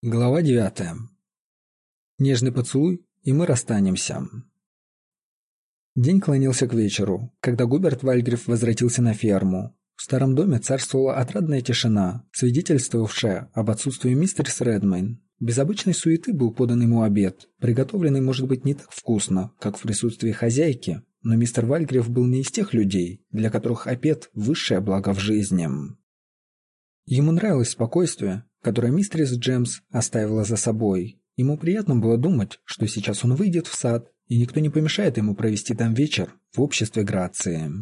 Глава 9. Нежный поцелуй, и мы расстанемся. День клонился к вечеру, когда Губерт Вальгриф возвратился на ферму. В старом доме царствовала отрадная тишина, свидетельствовавшая об отсутствии мистерс Редмейн. Без обычной суеты был подан ему обед, приготовленный, может быть, не так вкусно, как в присутствии хозяйки, но мистер Вальгриф был не из тех людей, для которых обед – высшее благо в жизни. Ему нравилось спокойствие, которое мистерис Джемс оставила за собой. Ему приятно было думать, что сейчас он выйдет в сад, и никто не помешает ему провести там вечер в обществе Грации.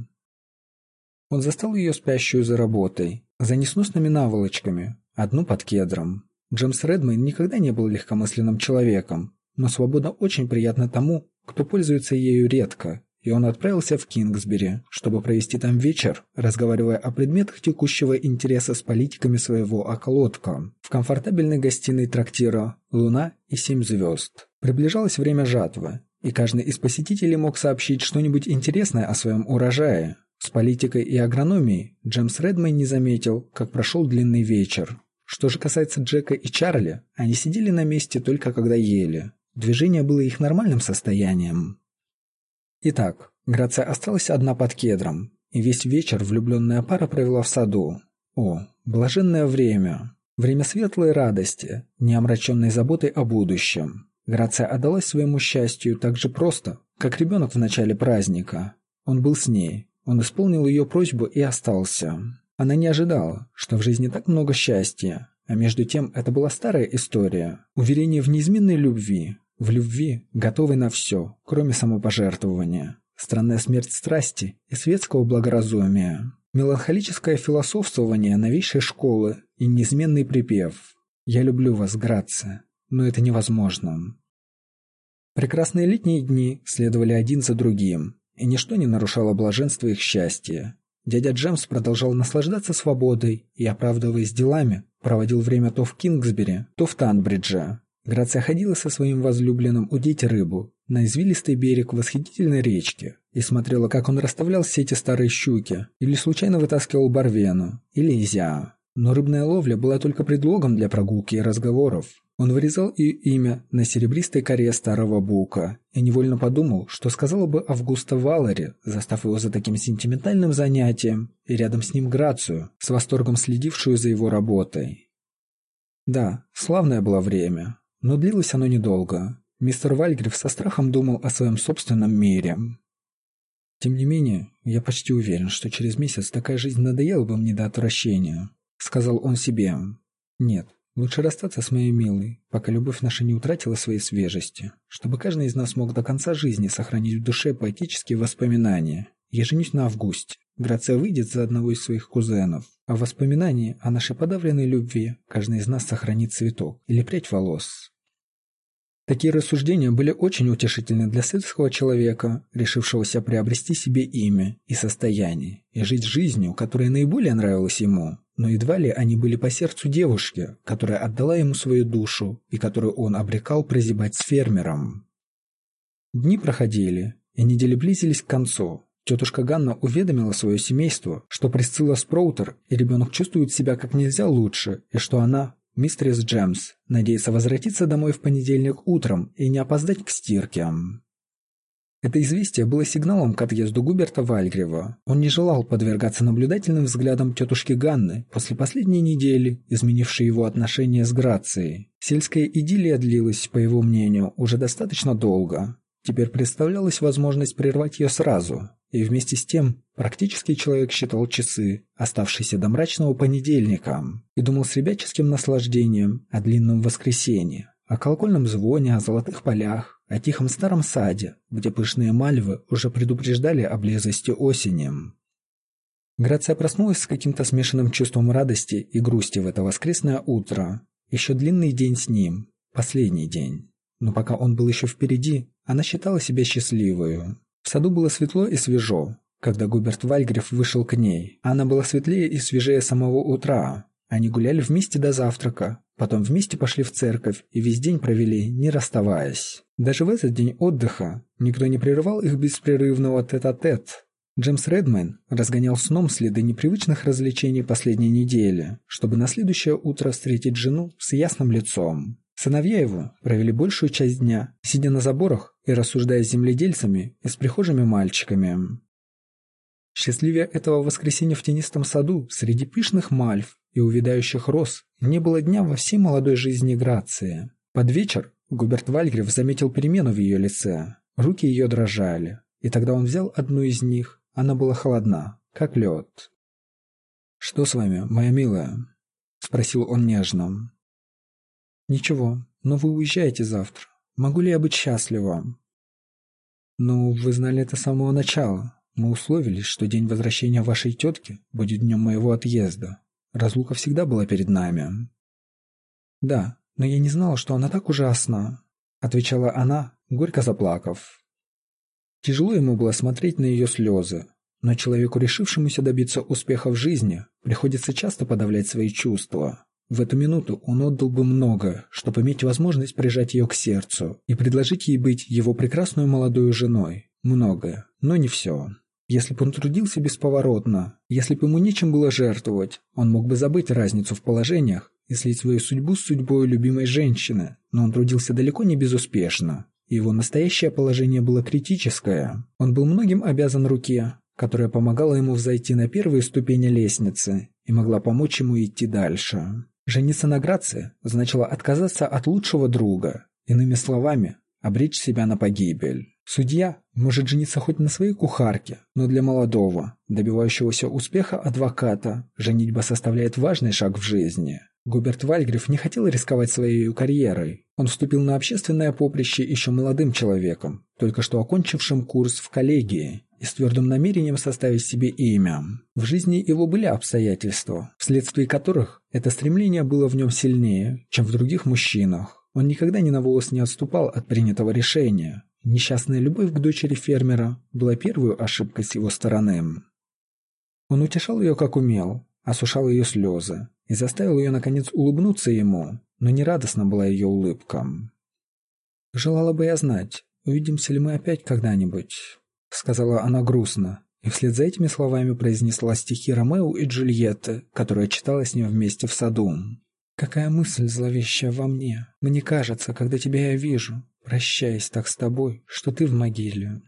Он застал ее спящую за работой, за несносными наволочками, одну под кедром. Джемс Редмейн никогда не был легкомысленным человеком, но свобода очень приятна тому, кто пользуется ею редко, и он отправился в Кингсбери, чтобы провести там вечер, разговаривая о предметах текущего интереса с политиками своего околотка, в комфортабельной гостиной трактира «Луна и 7 звезд». Приближалось время жатвы, и каждый из посетителей мог сообщить что-нибудь интересное о своем урожае. С политикой и агрономией Джемс Редмейн не заметил, как прошел длинный вечер. Что же касается Джека и Чарли, они сидели на месте только когда ели. Движение было их нормальным состоянием. Итак, Грация осталась одна под кедром, и весь вечер влюбленная пара провела в саду. О, блаженное время! Время светлой радости, не омраченной заботой о будущем. Грация отдалась своему счастью так же просто, как ребенок в начале праздника. Он был с ней, он исполнил ее просьбу и остался. Она не ожидала, что в жизни так много счастья, а между тем это была старая история, уверение в неизменной любви. В любви, готовой на все, кроме самопожертвования. Странная смерть страсти и светского благоразумия. Меланхолическое философствование новейшей школы и неизменный припев «Я люблю вас, Грация, но это невозможно». Прекрасные летние дни следовали один за другим, и ничто не нарушало блаженства их счастья. Дядя Джемс продолжал наслаждаться свободой и, оправдываясь делами, проводил время то в Кингсбери, то в Танбридже. Грация ходила со своим возлюбленным удить рыбу на извилистый берег восхитительной речки и смотрела, как он расставлял сети старой щуки или случайно вытаскивал барвену или изя. Но рыбная ловля была только предлогом для прогулки и разговоров. Он вырезал ее имя на серебристой коре старого бука и невольно подумал, что сказала бы Августа Валери, застав его за таким сентиментальным занятием, и рядом с ним Грацию, с восторгом следившую за его работой. Да, славное было время. Но длилось оно недолго. Мистер Вальгриф со страхом думал о своем собственном мире. «Тем не менее, я почти уверен, что через месяц такая жизнь надоела бы мне до отвращения», — сказал он себе. «Нет, лучше расстаться с моей милой, пока любовь наша не утратила своей свежести, чтобы каждый из нас мог до конца жизни сохранить в душе поэтические воспоминания. Я женюсь на Августе. Грация выйдет за одного из своих кузенов, а в воспоминании о нашей подавленной любви каждый из нас сохранит цветок или прядь волос». Такие рассуждения были очень утешительны для светского человека, решившегося приобрести себе имя и состояние, и жить жизнью, которая наиболее нравилась ему, но едва ли они были по сердцу девушки, которая отдала ему свою душу и которую он обрекал прозябать с фермером. Дни проходили, и недели близились к концу. Тетушка Ганна уведомила свое семейство, что Присцилла Спроутер и ребенок чувствуют себя как нельзя лучше, и что она, мистерис Джемс, надеется возвратиться домой в понедельник утром и не опоздать к стирке. Это известие было сигналом к отъезду Губерта Вальгрива. Он не желал подвергаться наблюдательным взглядам тетушки Ганны после последней недели, изменившей его отношения с Грацией. Сельская идиллия длилась, по его мнению, уже достаточно долго. Теперь представлялась возможность прервать ее сразу. И вместе с тем практически человек считал часы, оставшиеся до мрачного понедельника, и думал с ребяческим наслаждением о длинном воскресенье, о колокольном звоне, о золотых полях, о тихом старом саде, где пышные мальвы уже предупреждали о близости осени. Грация проснулась с каким-то смешанным чувством радости и грусти в это воскресное утро. Еще длинный день с ним, последний день. Но пока он был еще впереди, она считала себя счастливой. В саду было светло и свежо, когда Губерт Вальгриф вышел к ней. Она была светлее и свежее самого утра. Они гуляли вместе до завтрака, потом вместе пошли в церковь и весь день провели, не расставаясь. Даже в этот день отдыха никто не прерывал их беспрерывного тет-а-тет. Джемс Редмейн разгонял сном следы непривычных развлечений последней недели, чтобы на следующее утро встретить жену с ясным лицом. Сыновья его провели большую часть дня, сидя на заборах и рассуждая с земледельцами и с прихожими мальчиками. Счастливее этого воскресенья в тенистом саду, среди пышных мальв и увядающих роз, не было дня во всей молодой жизни Грации. Под вечер Губерт Вальгриф заметил перемену в ее лице. Руки ее дрожали, и тогда он взял одну из них. Она была холодна, как лед. «Что с вами, моя милая?» — спросил он нежно. «Ничего, но вы уезжаете завтра. Могу ли я быть счастлива?» «Ну, вы знали это с самого начала. Мы условились, что день возвращения вашей тетки будет днем моего отъезда. Разлука всегда была перед нами». «Да, но я не знала, что она так ужасна», — отвечала она, горько заплакав. Тяжело ему было смотреть на ее слезы, но человеку, решившемуся добиться успеха в жизни, приходится часто подавлять свои чувства. В эту минуту он отдал бы многое, чтобы иметь возможность прижать ее к сердцу и предложить ей быть его прекрасной молодой женой. Многое, но не все. Если бы он трудился бесповоротно, если бы ему нечем было жертвовать, он мог бы забыть разницу в положениях и слить свою судьбу с судьбой любимой женщины, но он трудился далеко не безуспешно. Его настоящее положение было критическое. Он был многим обязан руке, которая помогала ему взойти на первые ступени лестницы и могла помочь ему идти дальше. Жениться на Грации значило отказаться от лучшего друга, иными словами, обречь себя на погибель. Судья может жениться хоть на своей кухарке, но для молодого, добивающегося успеха адвоката, женитьба составляет важный шаг в жизни. Губерт Вальгриф не хотел рисковать своей карьерой. Он вступил на общественное поприще еще молодым человеком, только что окончившим курс в коллегии, и с твердым намерением составить себе имя. В жизни его были обстоятельства, вследствие которых это стремление было в нем сильнее, чем в других мужчинах. Он никогда ни на волос не отступал от принятого решения. Несчастная любовь к дочери фермера была первой ошибкой с его стороны. Он утешал ее как умел, осушал ее слезы и заставил ее наконец улыбнуться ему, но нерадостна была ее улыбка. «Желала бы я знать, увидимся ли мы опять когда-нибудь», — сказала она грустно, и вслед за этими словами произнесла стихи Ромео и Джульетты, которые читала с ним вместе в саду. «Какая мысль зловещая во мне! Мне кажется, когда тебя я вижу, прощаясь так с тобой, что ты в могиле».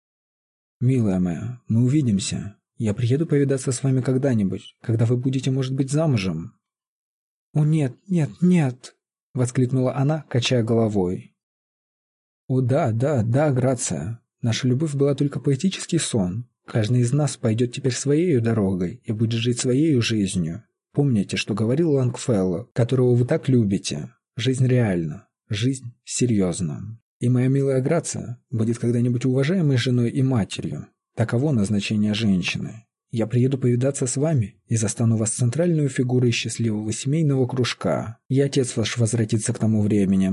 «Милая моя, мы увидимся. Я приеду повидаться с вами когда-нибудь, когда вы будете, может быть, замужем». «О, нет, нет, нет!» — воскликнула она, качая головой. «О, да, да, да, Грация. Наша любовь была только поэтический сон. Каждый из нас пойдет теперь своей дорогой и будет жить своей жизнью. Помните, что говорил Лонгфелло, которого вы так любите. Жизнь реальна, жизнь серьезна. И моя милая Грация будет когда-нибудь уважаемой женой и матерью. Таково назначение женщины. Я приеду повидаться с вами и застану вас центральной фигурой счастливого семейного кружка. И отец ваш возвратится к тому времени».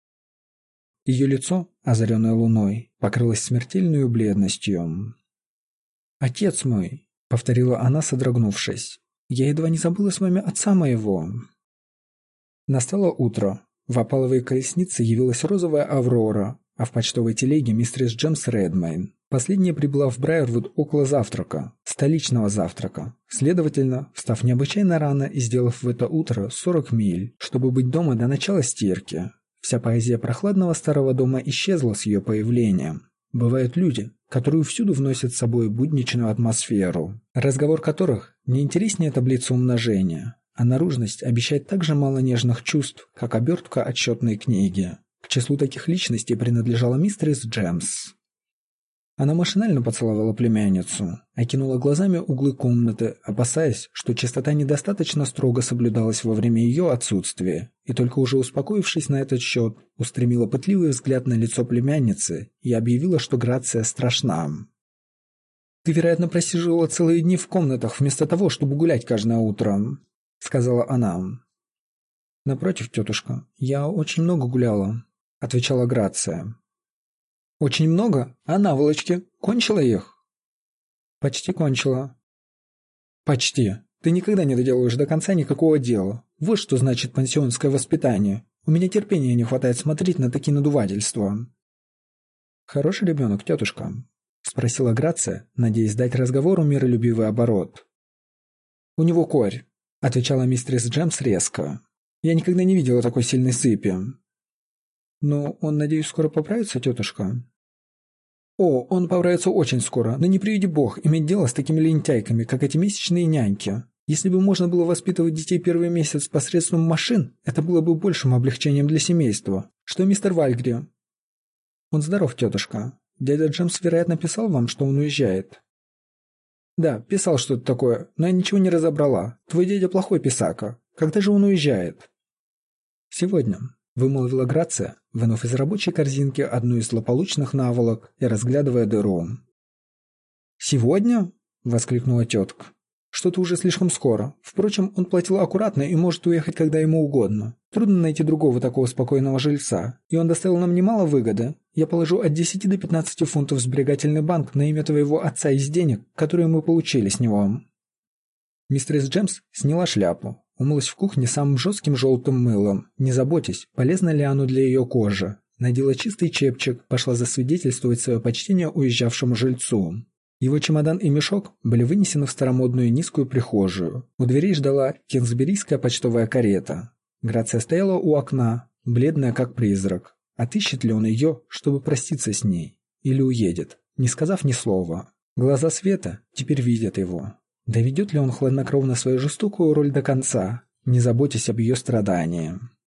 Ее лицо, озаренное луной, покрылось смертельной бледностью. «Отец мой», — повторила она, содрогнувшись, — «я едва не забыла с вами отца моего». Настало утро. В опаловой колеснице явилась розовая Аврора, а в почтовой телеге мистерс Джемс Редмейн. Последняя прибыла в Брайервуд около завтрака, столичного завтрака. Следовательно, встав необычайно рано и сделав в это утро 40 миль, чтобы быть дома до начала стирки. Вся поэзия прохладного старого дома исчезла с ее появлением. Бывают люди, которые всюду вносят с собой будничную атмосферу, разговор которых не интереснее таблицы умножения, а наружность обещает так же мало нежных чувств, как обертка отчетной книги. К числу таких личностей принадлежала мистерс Джемс. Она машинально поцеловала племянницу, окинула глазами углы комнаты, опасаясь, что чистота недостаточно строго соблюдалась во время ее отсутствия, и только уже успокоившись на этот счет, устремила пытливый взгляд на лицо племянницы и объявила, что Грация страшна. «Ты, вероятно, просиживала целые дни в комнатах вместо того, чтобы гулять каждое утро», — сказала она. «Напротив, тетушка, я очень много гуляла», — отвечала Грация. «Очень много? А наволочки? Кончила их?» «Почти кончила». «Почти. Ты никогда не доделаешь до конца никакого дела. Вот что значит пансионское воспитание. У меня терпения не хватает смотреть на такие надувательства». «Хороший ребенок, тетушка», — спросила Грация, надеясь дать разговору миролюбивый оборот. «У него корь», — отвечала мистерис Джемс резко. «Я никогда не видела такой сильной сыпи». «Но он, надеюсь, скоро поправится, тетушка?» «О, он поправится очень скоро, но не приведи бог иметь дело с такими лентяйками, как эти месячные няньки. Если бы можно было воспитывать детей первый месяц посредством машин, это было бы большим облегчением для семейства. Что мистер Вальгри?» «Он здоров, тетушка. Дядя Джемс, вероятно, писал вам, что он уезжает?» «Да, писал что-то такое, но я ничего не разобрала. Твой дядя плохой писака. Когда же он уезжает?» «Сегодня», — вымолвила Грация, вынув из рабочей корзинки одну из злополучных наволок и разглядывая дыру. «Сегодня?» — воскликнула тетка. «Что-то уже слишком скоро. Впрочем, он платил аккуратно и может уехать когда ему угодно. Трудно найти другого такого спокойного жильца, и он доставил нам немало выгоды. Я положу от 10 до 15 фунтов в сберегательный банк на имя твоего отца из денег, которые мы получили с него». Мистерис Джемс сняла шляпу, умылась в кухне самым жестким желтым мылом, не заботясь, полезно ли оно для ее кожи. Надела чистый чепчик, пошла засвидетельствовать свое почтение уезжавшему жильцу. Его чемодан и мешок были вынесены в старомодную низкую прихожую. У дверей ждала кингсберийская почтовая карета. Грация стояла у окна, бледная как призрак. Отыщет ли он ее, чтобы проститься с ней? Или уедет, не сказав ни слова? Глаза Света теперь видят его. Доведет ли он хладнокровно свою жестокую роль до конца, не заботясь об ее страдании?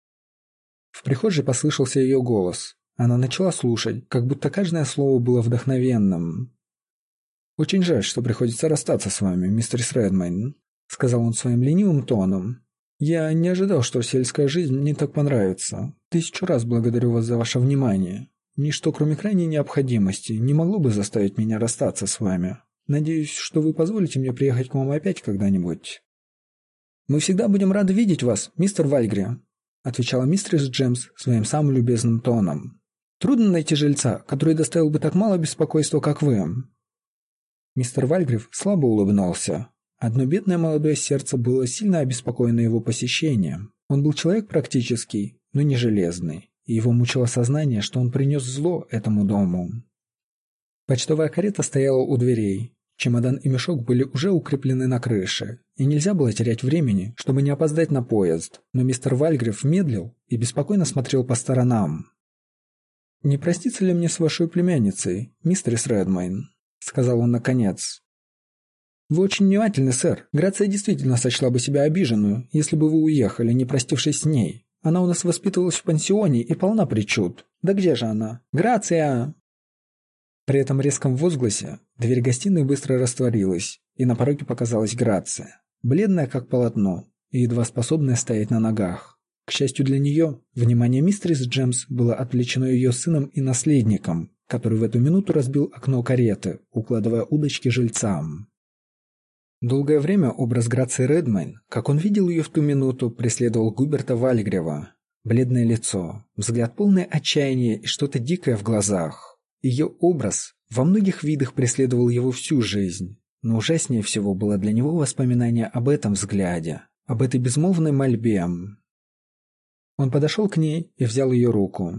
В прихожей послышался ее голос. Она начала слушать, как будто каждое слово было вдохновенным. «Очень жаль, что приходится расстаться с вами, мистер Редмейн», — сказал он своим ленивым тоном. «Я не ожидал, что сельская жизнь мне так понравится. 1000 раз благодарю вас за ваше внимание. Ничто, кроме крайней необходимости, не могло бы заставить меня расстаться с вами. Надеюсь, что вы позволите мне приехать к вам опять когда-нибудь». «Мы всегда будем рады видеть вас, мистер Вальгри», — отвечала мистерис Джемс своим самым любезным тоном. «Трудно найти жильца, который доставил бы так мало беспокойства, как вы». Мистер Вальгрив слабо улыбнулся. Одно бедное молодое сердце было сильно обеспокоено его посещением. Он был человек практический, но не железный, и его мучило сознание, что он принес зло этому дому. Почтовая карета стояла у дверей. Чемодан и мешок были уже укреплены на крыше, и нельзя было терять времени, чтобы не опоздать на поезд, но мистер Вальгрив медлил и беспокойно смотрел по сторонам. «Не простится ли мне с вашей племянницей, мистерис Редмейн?» — сказал он наконец. «Вы очень внимательны, сэр. Грация действительно сочла бы себя обиженную, если бы вы уехали, не простившись с ней. Она у нас воспитывалась в пансионе и полна причуд. Да где же она? Грация!» При этом резком возгласе дверь гостиной быстро растворилась, и на пороге показалась Грация, бледная как полотно и едва способная стоять на ногах. К счастью для нее, внимание мистерис Джемс было отвлечено ее сыном и наследником, который в эту минуту разбил окно кареты, укладывая удочки жильцам. Долгое время образ Грации Редмейн, как он видел ее в ту минуту, преследовал Губерта Вальгрева. Бледное лицо, взгляд полный отчаяния и что-то дикое в глазах. Ее образ во многих видах преследовал его всю жизнь, но ужаснее всего было для него воспоминание об этом взгляде, об этой безмолвной мольбе. Он подошел к ней и взял ее руку.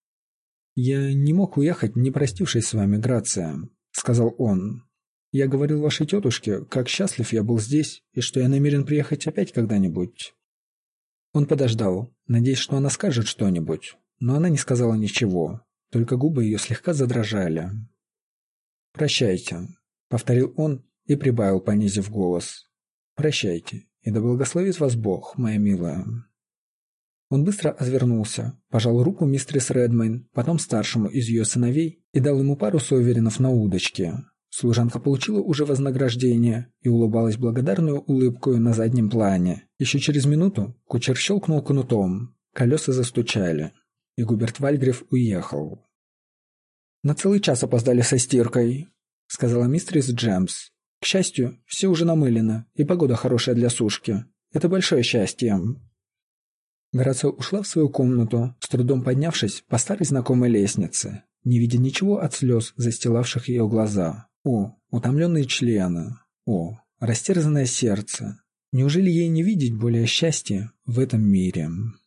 «Я не мог уехать, не простившись с вами, Грация», — сказал он. «Я говорил вашей тетушке, как счастлив я был здесь, и что я намерен приехать опять когда-нибудь». Он подождал, надеясь, что она скажет что-нибудь, но она не сказала ничего, только губы ее слегка задрожали. «Прощайте», — повторил он и прибавил, понизив голос. «Прощайте, и да благословит вас Бог, моя милая». Он быстро развернулся, пожал руку мистерис Редмейн, потом старшему из ее сыновей, и дал ему пару соверенов на удочке. Служанка получила уже вознаграждение и улыбалась благодарную улыбкою на заднем плане. Еще через минуту кучер щелкнул кнутом, колеса застучали, и Губерт Вальгрив уехал. «На целый час опоздали со стиркой», — сказала мистерис Джемс. «К счастью, все уже намылено, и погода хорошая для сушки. Это большое счастье». Грация ушла в свою комнату, с трудом поднявшись по старой знакомой лестнице, не видя ничего от слез, застилавших ее глаза. О, утомленные члены! О, растерзанное сердце! Неужели ей не видеть более счастья в этом мире?